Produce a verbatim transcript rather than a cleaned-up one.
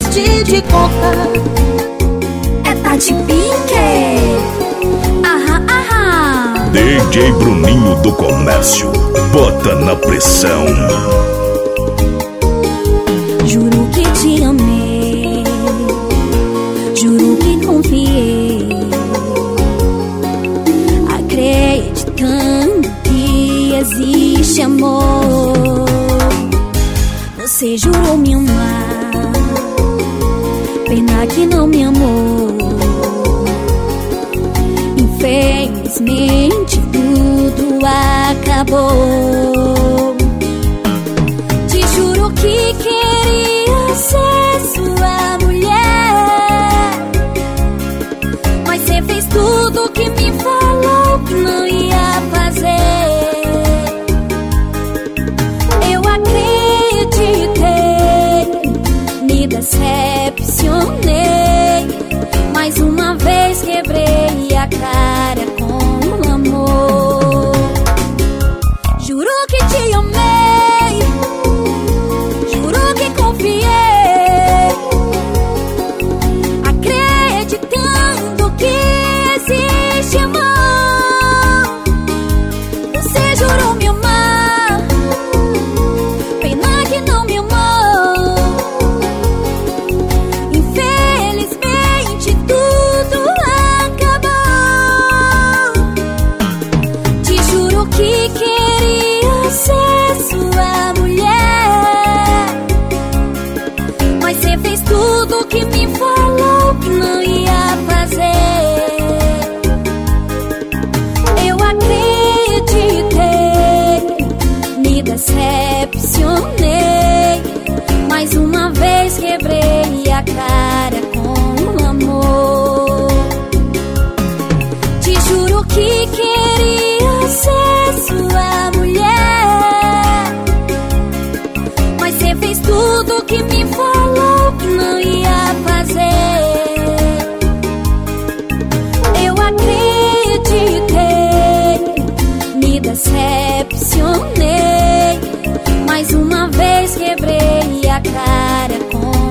esqueci de contar. É Tati Pinker. Aham, aham. D J Bruninho do Comércio, bota na pressão. Juro que te amei, juro que confiei, acreditando que existe amor. Você jurou me amar, pena que não me amou. Infelizmente tudo acabou. Te juro que queria ser sua mulher, mas você fez tudo que me falou que não ia fazer. Eu acreditei, me decepcionei, mais uma vez quebrei a cara com amor. Juro que te amei, juro que confiei, acreditando que existe amor. Você jurou me amar, pena que não me amou. Infelizmente tudo acabou. Te juro que queria ser sua mulher, mas você fez tudo que me falou que não ia fazer. Eu acreditei, me decepcionei, mais uma vez quebrei a cara com amor. Te juro que queria ser sua mulher, mas você fez tudo que me falou que não ia fazer. Eu acreditei, me decepcionei, mais uma vez quebrei a cara